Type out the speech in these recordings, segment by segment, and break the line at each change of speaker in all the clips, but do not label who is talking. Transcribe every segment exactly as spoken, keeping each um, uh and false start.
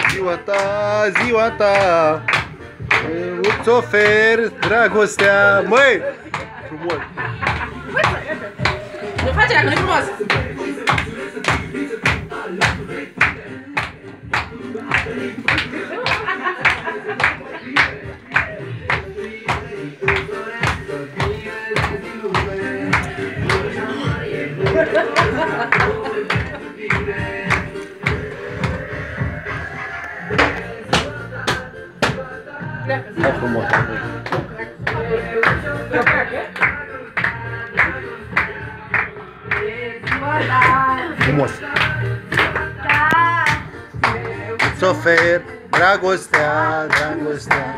Ziua ta, ziua ta, îți ofer dragostea. Măi, frumos.
Nu face dacă nu-i frumos.
Hai frumos. Frumos. Îți ofer dragostea, dragostea.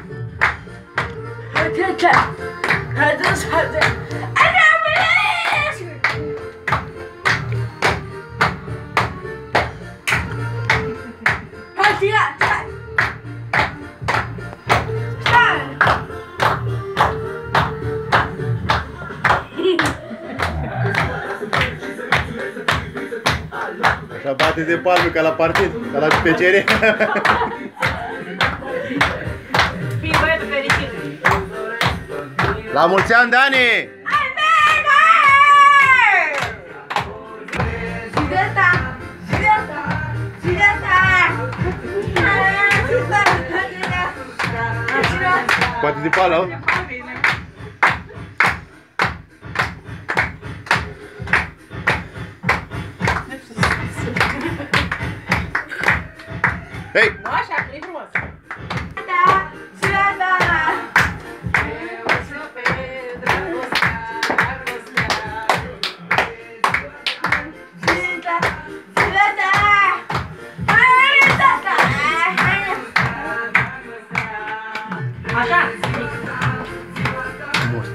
Așa bate de palme ca la partid, ca la P C R.
Fii băiatul fericit.
La mulți ani, Dani! Bate de palme, au? Hei!
Nu așa, că e frumos.
Da, ziua ta.
Eu să pe dragostea, dragostea.
Ziua ta, ziua ta. Hai, tata.
Așa.
Frumos.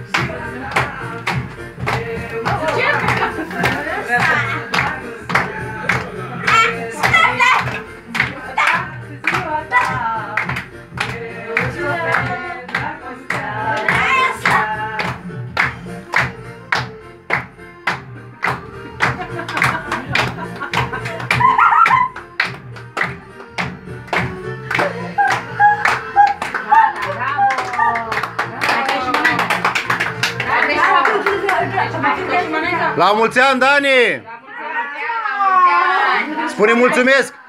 La mulți ani, Dani! Spune mulțumesc!